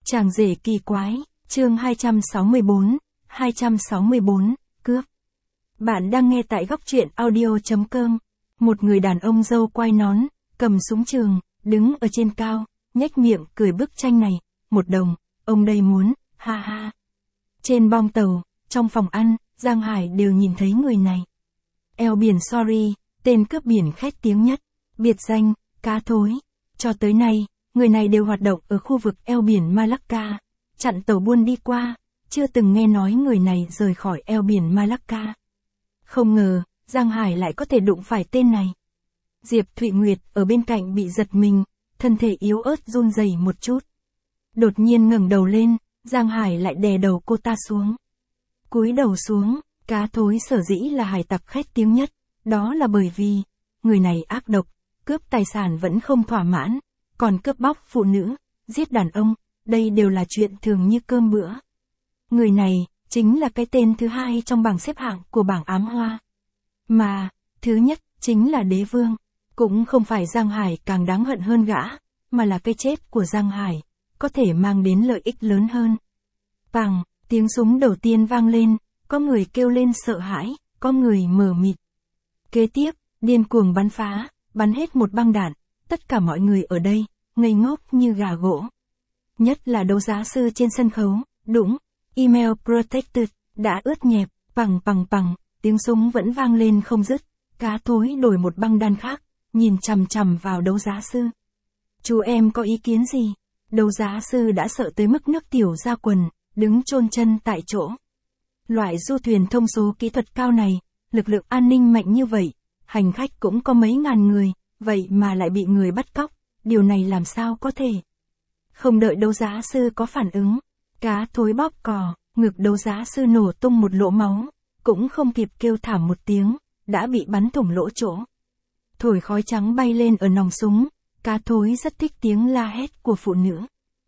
Chàng rể kỳ quái, chương 264, cướp. Bạn đang nghe tại góc truyện audio.com. Một người đàn ông râu quai nón, cầm súng trường, đứng ở trên cao, nhếch miệng cười bức tranh này, 1 đồng, ông đây muốn, ha ha. Trên bong tàu, trong phòng ăn, Giang Hải đều nhìn thấy người này. Eo biển Sorry, tên cướp biển khét tiếng nhất, biệt danh, cá thối. Cho tới nay, người này đều hoạt động ở khu vực eo biển Malacca, chặn tàu buôn đi qua, chưa từng nghe nói người này rời khỏi eo biển Malacca. Không ngờ, Giang Hải lại có thể đụng phải tên này. Diệp Thụy Nguyệt ở bên cạnh bị giật mình, thân thể yếu ớt run rẩy một chút. Đột nhiên ngẩng đầu lên, Giang Hải lại đè đầu cô ta xuống. Cúi đầu xuống, cá thối sở dĩ là hải tặc khét tiếng nhất, đó là bởi vì, người này ác độc, cướp tài sản vẫn không thỏa mãn, còn cướp bóc phụ nữ, giết đàn ông, đây đều là chuyện thường như cơm bữa. Người này, chính là cái tên thứ 2 trong bảng xếp hạng của bảng ám hoa. Mà, thứ nhất, chính là đế vương. Cũng không phải Giang Hải càng đáng hận hơn gã, mà là cái chết của Giang Hải, có thể mang đến lợi ích lớn hơn. Pằng, tiếng súng đầu tiên vang lên, có người kêu lên sợ hãi, có người mờ mịt. Kế tiếp, điên cuồng bắn phá, bắn hết một băng đạn, tất cả mọi người ở đây, ngây ngốc như gà gỗ. Nhất là đấu giá sư trên sân khấu, đũng, email protected, đã ướt nhẹp, pằng, tiếng súng vẫn vang lên không dứt, cá thối đổi một băng đạn khác, nhìn chằm chằm vào đấu giá sư. Chú em có ý kiến gì? Đấu giá sư đã sợ tới mức nước tiểu ra quần, đứng chôn chân tại chỗ. Loại du thuyền thông số kỹ thuật cao này, lực lượng an ninh mạnh như vậy, hành khách cũng có mấy ngàn người, vậy mà lại bị người bắt cóc, điều này làm sao có thể? Không đợi đấu giá sư có phản ứng, cá thối bóp cò, ngực đấu giá sư nổ tung một lỗ máu, cũng không kịp kêu thảm một tiếng, đã bị bắn thủng lỗ chỗ. Thổi khói trắng bay lên ở nòng súng, cá thối rất thích tiếng la hét của phụ nữ.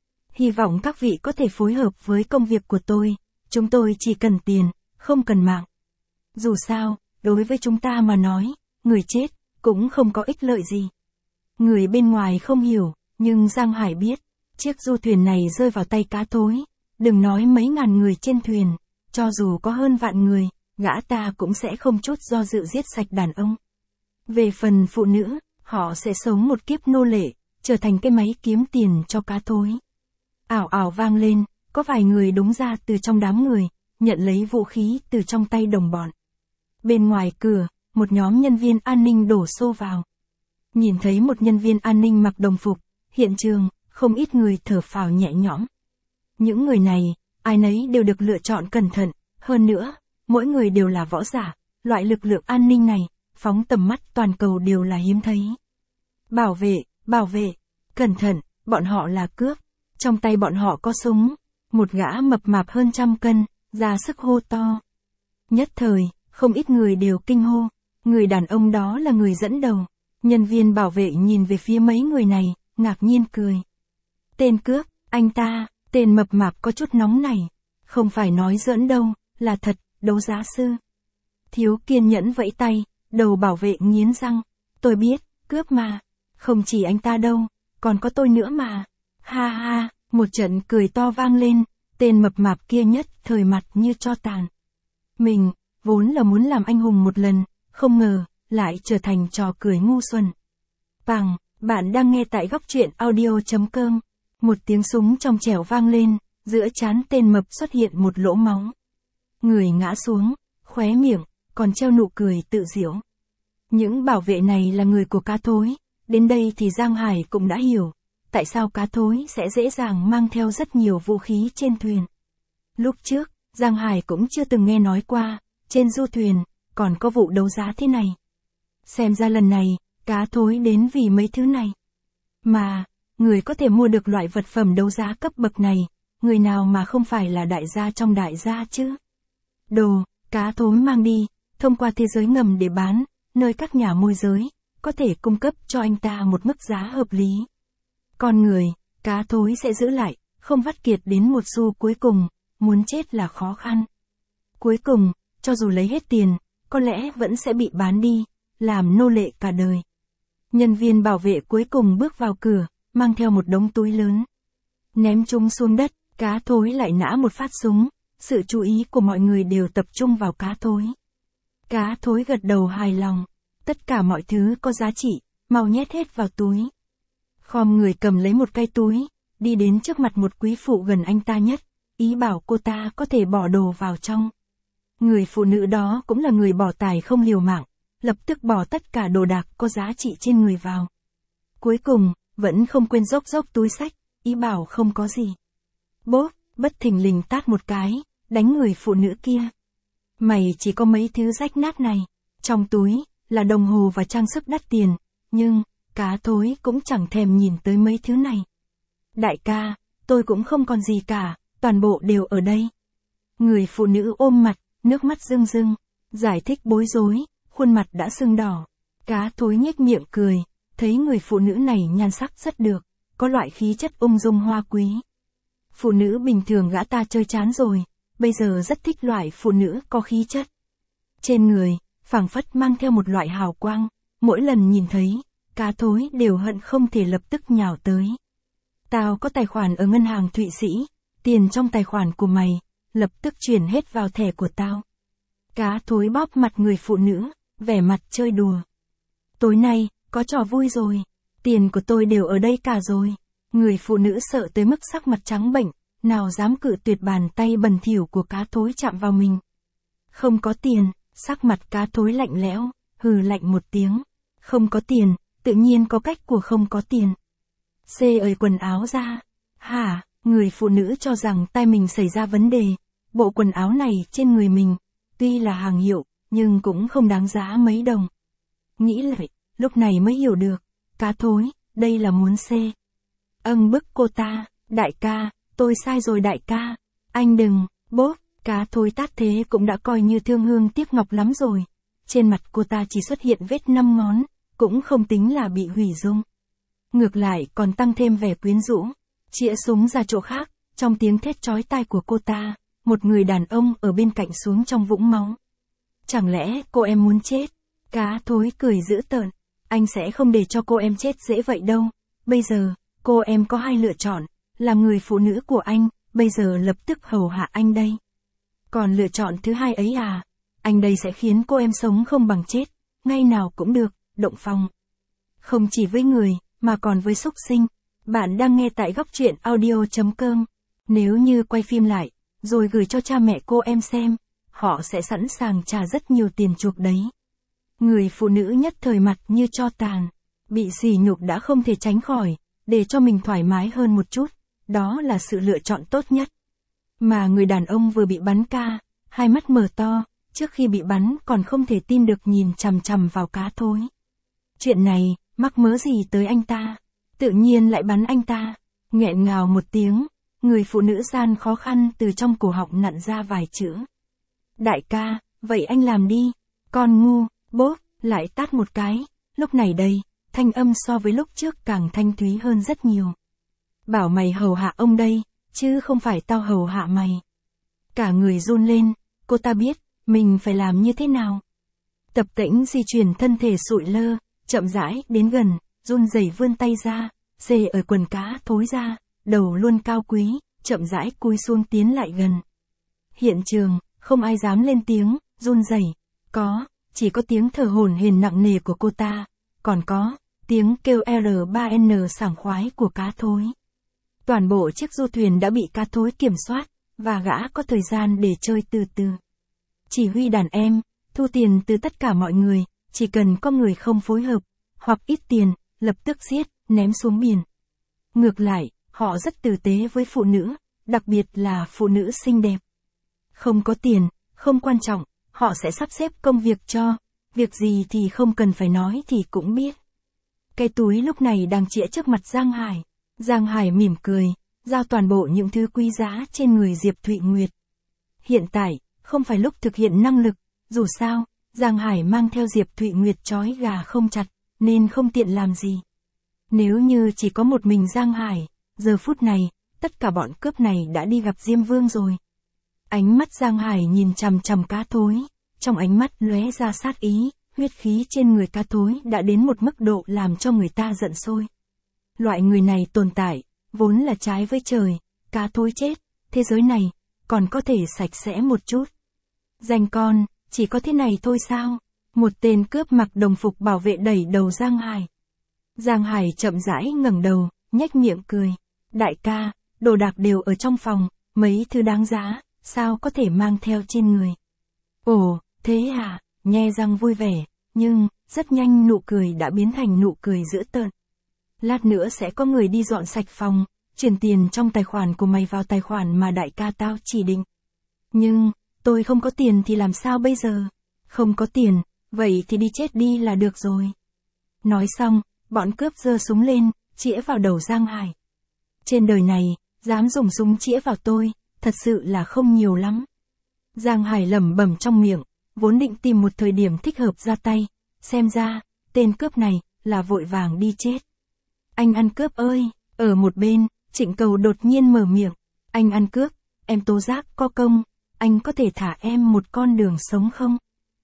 Hy vọng các vị có thể phối hợp với công việc của tôi, chúng tôi chỉ cần tiền, không cần mạng. Dù sao, đối với chúng ta mà nói, người chết, cũng không có ích lợi gì. Người bên ngoài không hiểu, nhưng Giang Hải biết, chiếc du thuyền này rơi vào tay cá thối, đừng nói mấy ngàn người trên thuyền, cho dù có hơn vạn người, gã ta cũng sẽ không chút do dự giết sạch đàn ông. Về phần phụ nữ, họ sẽ sống một kiếp nô lệ, trở thành cái máy kiếm tiền cho cá thối. Ảo ảo vang lên, có vài người đúng ra từ trong đám người, nhận lấy vũ khí từ trong tay đồng bọn. Bên ngoài cửa, một nhóm nhân viên an ninh đổ xô vào. Nhìn thấy một nhân viên an ninh mặc đồng phục, hiện trường, không ít người thở phào nhẹ nhõm. Những người này, ai nấy đều được lựa chọn cẩn thận, hơn nữa, mỗi người đều là võ giả, loại lực lượng an ninh này, phóng tầm mắt toàn cầu đều là hiếm thấy. Bảo vệ, cẩn thận, bọn họ là cướp, trong tay bọn họ có súng, một gã mập mạp hơn 100 cân, ra sức hô to. Nhất thời, không ít người đều kinh hô, người đàn ông đó là người dẫn đầu, nhân viên bảo vệ nhìn về phía mấy người này, ngạc nhiên cười. Tên cướp, anh ta, tên mập mạp có chút nóng này, không phải nói giỡn đâu, là thật, đấu giá sư. Thiếu kiên nhẫn vẫy tay, đầu bảo vệ nghiến răng, tôi biết, cướp mà, không chỉ anh ta đâu, còn có tôi nữa mà. Ha ha, một trận cười to vang lên, tên mập mạp kia nhất thời mặt như tro tàn. Mình, vốn là muốn làm anh hùng một lần, không ngờ, lại trở thành trò cười ngu xuẩn. Pằng, bạn đang nghe tại góc truyện audio.com. Một tiếng súng trong trẻo vang lên, giữa trán tên mập xuất hiện một lỗ máu. Người ngã xuống, khóe miệng, còn treo nụ cười tự giễu. Những bảo vệ này là người của cá thối, đến đây thì Giang Hải cũng đã hiểu, tại sao cá thối sẽ dễ dàng mang theo rất nhiều vũ khí trên thuyền. Lúc trước, Giang Hải cũng chưa từng nghe nói qua, trên du thuyền, còn có vụ đấu giá thế này. Xem ra lần này, cá thối đến vì mấy thứ này. Mà, người có thể mua được loại vật phẩm đấu giá cấp bậc này, người nào mà không phải là đại gia trong đại gia chứ? Đồ, cá thối mang đi, thông qua thế giới ngầm để bán, nơi các nhà môi giới, có thể cung cấp cho anh ta một mức giá hợp lý. Con người, cá thối sẽ giữ lại, không vắt kiệt đến một xu cuối cùng, muốn chết là khó khăn. Cuối cùng, cho dù lấy hết tiền, có lẽ vẫn sẽ bị bán đi, làm nô lệ cả đời. Nhân viên bảo vệ cuối cùng bước vào cửa, mang theo một đống túi lớn. ném chúng xuống đất, cá thối lại nã một phát súng, sự chú ý của mọi người đều tập trung vào cá thối. Cá thối gật đầu hài lòng, tất cả mọi thứ có giá trị, mau nhét hết vào túi. Khom người cầm lấy một cái túi, đi đến trước mặt một quý phụ gần anh ta nhất, ý bảo cô ta có thể bỏ đồ vào trong. Người phụ nữ đó cũng là người bỏ tài không liều mạng, lập tức bỏ tất cả đồ đạc có giá trị trên người vào. Cuối cùng, vẫn không quên dốc túi xách, ý bảo không có gì. Bốp, bất thình lình tát một cái, đánh người phụ nữ kia. Mày chỉ có mấy thứ rách nát này, trong túi, là đồng hồ và trang sức đắt tiền, nhưng, cá thối cũng chẳng thèm nhìn tới mấy thứ này. Đại ca, tôi cũng không còn gì cả, toàn bộ đều ở đây. Người phụ nữ ôm mặt, nước mắt rưng rưng, giải thích bối rối, khuôn mặt đã sưng đỏ. Cá thối nhếch miệng cười, thấy người phụ nữ này nhan sắc rất được, có loại khí chất ung dung hoa quý. Phụ nữ bình thường gã ta chơi chán rồi, bây giờ rất thích loại phụ nữ có khí chất. Trên người, phảng phất mang theo một loại hào quang, mỗi lần nhìn thấy, cá thối đều hận không thể lập tức nhào tới. Tao có tài khoản ở ngân hàng Thụy Sĩ, tiền trong tài khoản của mày, lập tức chuyển hết vào thẻ của tao. Cá thối bóp mặt người phụ nữ, vẻ mặt chơi đùa. Tối nay, có trò vui rồi, tiền của tôi đều ở đây cả rồi. Người phụ nữ sợ tới mức sắc mặt trắng bệch, nào dám cự tuyệt bàn tay bẩn thỉu của cá thối chạm vào mình. Không có tiền, sắc mặt cá thối lạnh lẽo, hừ lạnh một tiếng. Không có tiền, tự nhiên có cách của không có tiền. Xê ơi quần áo ra. Hả, người phụ nữ cho rằng tay mình xảy ra vấn đề. Bộ quần áo này trên người mình, tuy là hàng hiệu, nhưng cũng không đáng giá mấy đồng. Nghĩ lại, lúc này mới hiểu được, cá thối, đây là muốn xê. Bức cô ta, đại ca, tôi sai rồi đại ca, anh đừng, bốp, cá thối tát thế cũng đã coi như thương hương tiếc ngọc lắm rồi. Trên mặt cô ta chỉ xuất hiện vết 5 ngón, cũng không tính là bị hủy dung. Ngược lại còn tăng thêm vẻ quyến rũ, chĩa súng ra chỗ khác, trong tiếng thét chói tai của cô ta, một người đàn ông ở bên cạnh xuống trong vũng máu. Chẳng lẽ cô em muốn chết? Cá thối cười dữ tợn, anh sẽ không để cho cô em chết dễ vậy đâu. Bây giờ, cô em có hai lựa chọn, làm người phụ nữ của anh, bây giờ lập tức hầu hạ anh đây. Còn lựa chọn thứ hai ấy à, anh đây sẽ khiến cô em sống không bằng chết, ngay nào cũng được, động phòng. Không chỉ với người, mà còn với súc sinh. Bạn đang nghe tại góc truyện audio.com. Nếu như quay phim lại, rồi gửi cho cha mẹ cô em xem, họ sẽ sẵn sàng trả rất nhiều tiền chuộc đấy. Người phụ nữ nhất thời mặt như tro tàn, bị sỉ nhục đã không thể tránh khỏi, để cho mình thoải mái hơn một chút, đó là sự lựa chọn tốt nhất. Mà người đàn ông vừa bị bắn ca, hai mắt mở to, trước khi bị bắn còn không thể tin được nhìn chằm chằm vào cá thối. Chuyện này, mắc mớ gì tới anh ta, tự nhiên lại bắn anh ta, nghẹn ngào một tiếng, người phụ nữ gian khó khăn từ trong cổ họng nặn ra vài chữ. Đại ca, vậy anh làm đi, con ngu, bốp, lại tát một cái, lúc này đây, thanh âm so với lúc trước càng thanh thúy hơn rất nhiều. Bảo mày hầu hạ ông đây, chứ không phải tao hầu hạ mày. Cả người run lên, cô ta biết, mình phải làm như thế nào. Tập tễnh di chuyển thân thể sụi lơ, chậm rãi đến gần, run rẩy vươn tay ra, xê ở quần cá thối ra, đầu luôn cao quý, chậm rãi cúi xuống tiến lại gần. Hiện trường, không ai dám lên tiếng, run rẩy, chỉ có tiếng thở hổn hển nặng nề của cô ta, còn có tiếng kêu R3N sảng khoái của cá thối. Toàn bộ chiếc du thuyền đã bị cá thối kiểm soát, và gã có thời gian để chơi từ từ. Chỉ huy đàn em, thu tiền từ tất cả mọi người, chỉ cần có người không phối hợp, hoặc ít tiền, lập tức giết, ném xuống biển. Ngược lại, họ rất tử tế với phụ nữ, đặc biệt là phụ nữ xinh đẹp. Không có tiền, không quan trọng, họ sẽ sắp xếp công việc cho, việc gì thì không cần phải nói thì cũng biết. Cái túi lúc này đang chĩa trước mặt Giang Hải. Giang Hải mỉm cười, giao toàn bộ những thứ quý giá trên người Diệp Thụy Nguyệt. Hiện tại, không phải lúc thực hiện năng lực, dù sao, Giang Hải mang theo Diệp Thụy Nguyệt trói gà không chặt, nên không tiện làm gì. Nếu như chỉ có một mình Giang Hải, giờ phút này, tất cả bọn cướp này đã đi gặp Diêm Vương rồi. Ánh mắt Giang Hải nhìn chằm chằm cá thối, trong ánh mắt lóe ra sát ý, huyết khí trên người cá thối đã đến một mức độ làm cho người ta giận sôi. Loại người này tồn tại, vốn là trái với trời, cá thối chết, thế giới này, còn có thể sạch sẽ một chút. Danh con, chỉ có thế này thôi sao? Một tên cướp mặc đồng phục bảo vệ đẩy đầu Giang Hải. Giang Hải chậm rãi ngẩng đầu, nhếch miệng cười. Đại ca, đồ đạc đều ở trong phòng, mấy thứ đáng giá, sao có thể mang theo trên người? Ồ, thế à, nghe Giang vui vẻ, nhưng, rất nhanh nụ cười đã biến thành nụ cười dữ tợn. Lát nữa sẽ có người đi dọn sạch phòng, chuyển tiền trong tài khoản của mày vào tài khoản mà đại ca tao chỉ định. Nhưng, tôi không có tiền thì làm sao bây giờ? Không có tiền, vậy thì đi chết đi là được rồi. Nói xong, bọn cướp giơ súng lên, chĩa vào đầu Giang Hải. Trên đời này, dám dùng súng chĩa vào tôi, thật sự là không nhiều lắm. Giang Hải lẩm bẩm trong miệng, vốn định tìm một thời điểm thích hợp ra tay, xem ra, tên cướp này, là vội vàng đi chết. Anh ăn cướp ơi, ở một bên, Trịnh Cầu đột nhiên mở miệng, anh ăn cướp, em tố giác có công, anh có thể thả em một con đường sống không?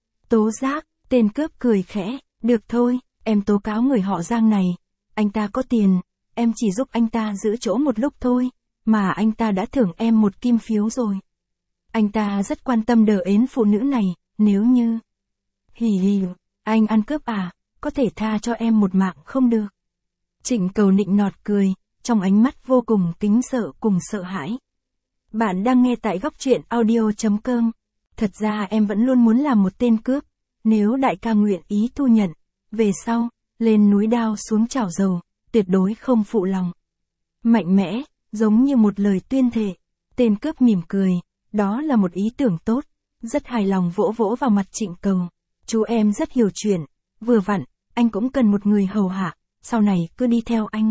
Tố giác, tên cướp cười khẽ, được thôi, em tố cáo người họ Giang này, anh ta có tiền, em chỉ giúp anh ta giữ chỗ một lúc thôi, mà anh ta đã thưởng em một kim phiếu rồi. Anh ta rất quan tâm đờ ến phụ nữ này, nếu như... Hì hì, anh ăn cướp à, có thể tha cho em một mạng không được. Trịnh Cầu nịnh nọt cười, trong ánh mắt vô cùng kính sợ cùng sợ hãi. Bạn đang nghe tại góc truyện audio.com. Thật ra em vẫn luôn muốn làm một tên cướp, nếu đại ca nguyện ý thu nhận, về sau, lên núi đao xuống chảo dầu, tuyệt đối không phụ lòng. Mạnh mẽ, giống như một lời tuyên thệ, tên cướp mỉm cười, đó là một ý tưởng tốt, rất hài lòng vỗ vỗ vào mặt Trịnh Cầu. Chú em rất hiểu chuyện, vừa vặn, anh cũng cần một người hầu hạ, sau này cứ đi theo anh.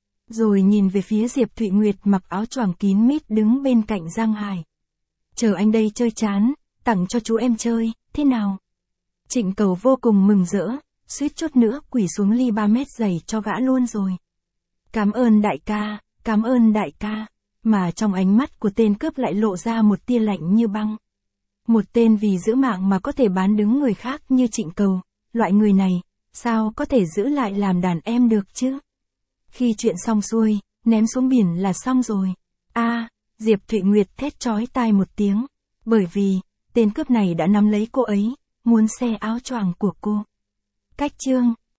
Rồi nhìn về phía Diệp Thụy Nguyệt mặc áo choàng kín mít đứng bên cạnh Giang Hải. Chờ anh đây chơi chán, tặng cho chú em chơi, thế nào? Trịnh Cầu vô cùng mừng rỡ, suýt chút nữa quỳ xuống ly 3 mét giày cho gã luôn rồi. Cảm ơn đại ca, cảm ơn đại ca, mà trong ánh mắt của tên cướp lại lộ ra một tia lạnh như băng. Một tên vì giữ mạng mà có thể bán đứng người khác như Trịnh Cầu, loại người này, sao có thể giữ lại làm đàn em được chứ? Khi chuyện xong xuôi, ném xuống biển là xong rồi. Diệp Thụy Nguyệt thét chói tai một tiếng, bởi vì, tên cướp này đã nắm lấy cô ấy, muốn xé áo choàng của cô. Cách chương